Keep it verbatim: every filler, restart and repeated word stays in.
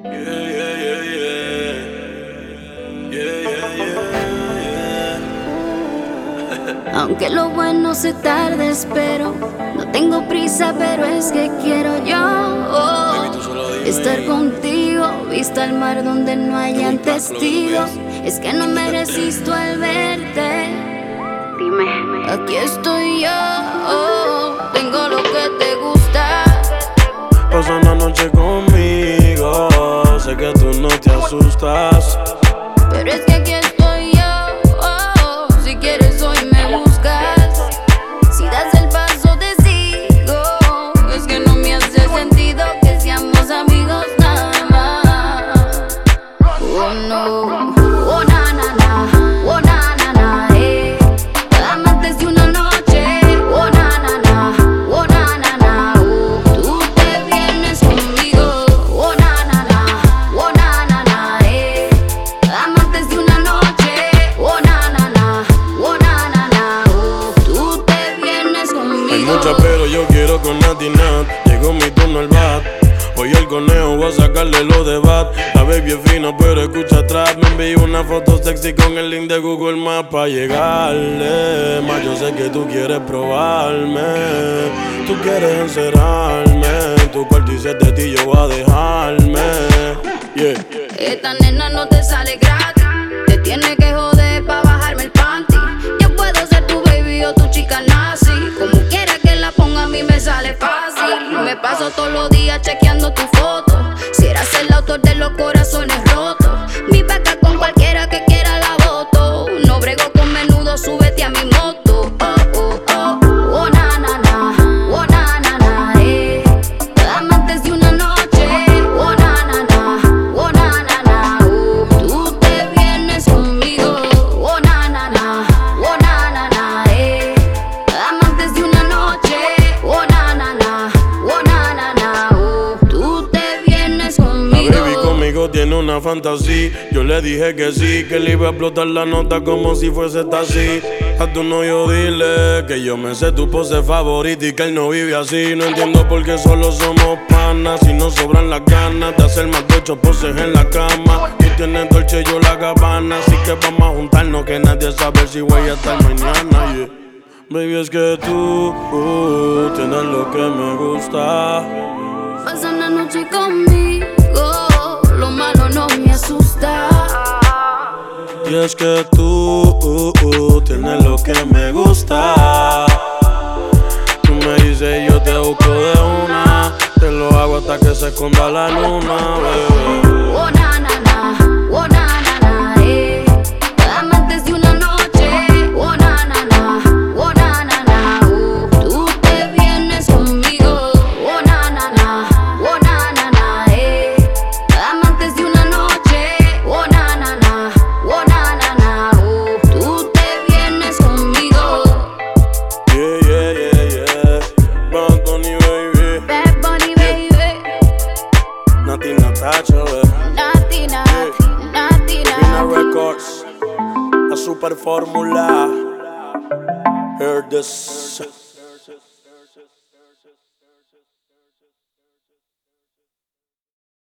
Yeah, yeah, yeah, yeah. Yeah, yeah, yeah, yeah. Aunque lo bueno se tarde, espero. No tengo prisa, pero es que quiero yo oh, Baby, tú solo dime. estar contigo, vista al mar donde no hayan testigos. Es que no me resisto al verte. Dime, aquí estoy yo, oh, tengo lo que te gusta. Pasa una noche conmigo, sé que tú no te asustas. Pero es que aquí estoy yo, oh, si quieres hoy me buscas. Si das el paso te sigo. Es que no me hace sentido que seamos amigos nada más. Oh no, oh na na na, oh na na na, eh. Amantes de una noche, oh na na na, oh na na na, oh. Tú te vienes conmigo, oh na na na, oh na na na, eh. Amantes de una noche, oh na na na, oh na na na, oh. Tú te vienes conmigo. Hay muchas pero yo quiero con Nati Nat. Llegó mi turno al bat. Hoy el conejo voy a sacarle los de bat. La baby es fina pero escucha atrás. Me envió una foto sexy con el link de Google Maps pa' llegarle. Más yo sé que tú quieres probarme. Tú quieres encerrarme en tu cuarto y siete de ti yo voy a dejarme. Yeah. Esta nena no te sale gratis. Te tiene que joder pa' bajarme el panty. Yo puedo ser tu baby o tu chica nazi. Como quiera que la ponga a mí me sale fácil. Me paso todos los días chequeando tu foto. Si eras el autor de los corazones rotos. Mi vaca con cualquiera que quiera la voto. No brego con menudo, súbete a mi moto. Oh, oh, oh, oh na na na, oh na na na, eh. Amantes de una noche, oh na na na, oh na na na, oh. Tú te vienes conmigo, oh na na na, oh na na na, eh. Amantes de una noche, oh na na na, oh na na na, oh. Tú te vienes La conmigo. baby conmigo tiene una fantasía. Yo le dije que sí, que le iba a explotar la nota como si fuese taxi. A tu novio dile que yo me sé tu pose favorita y que él no vive así. No entiendo por qué solo somos panas. Si nos sobran las ganas de hacer más de ocho poses en la cama. Tú tienes Dolce, yo la Gabbana. Así que vamos a juntarnos que nadie sabe si voy a estar mañana, yeah. Baby, es que tú uh, tienes lo que me gusta. Pasa una noche conmigo, lo malo no me asusta. Y es que tú uh, uh, tienes lo que me gusta. Tú me dices yo te busco de una. Te lo hago hasta que se esconda la luna, bebé. Oh na na na, oh na na na, eh. Amantes de una noche, oh na na na, oh na na na, oh. Tú te vienes conmigo, oh na na na, oh na na na, eh. Amantes de una noche, oh na na na, oh na na na, oh. Tú te vienes conmigo. Yeah, yeah, yeah, yeah. Bad Bunny, baby. Bad Bunny, baby. Nati Natasha, baby. Nati, Nati, Nati, Pina Nati. Records. La super fórmula. Heard this.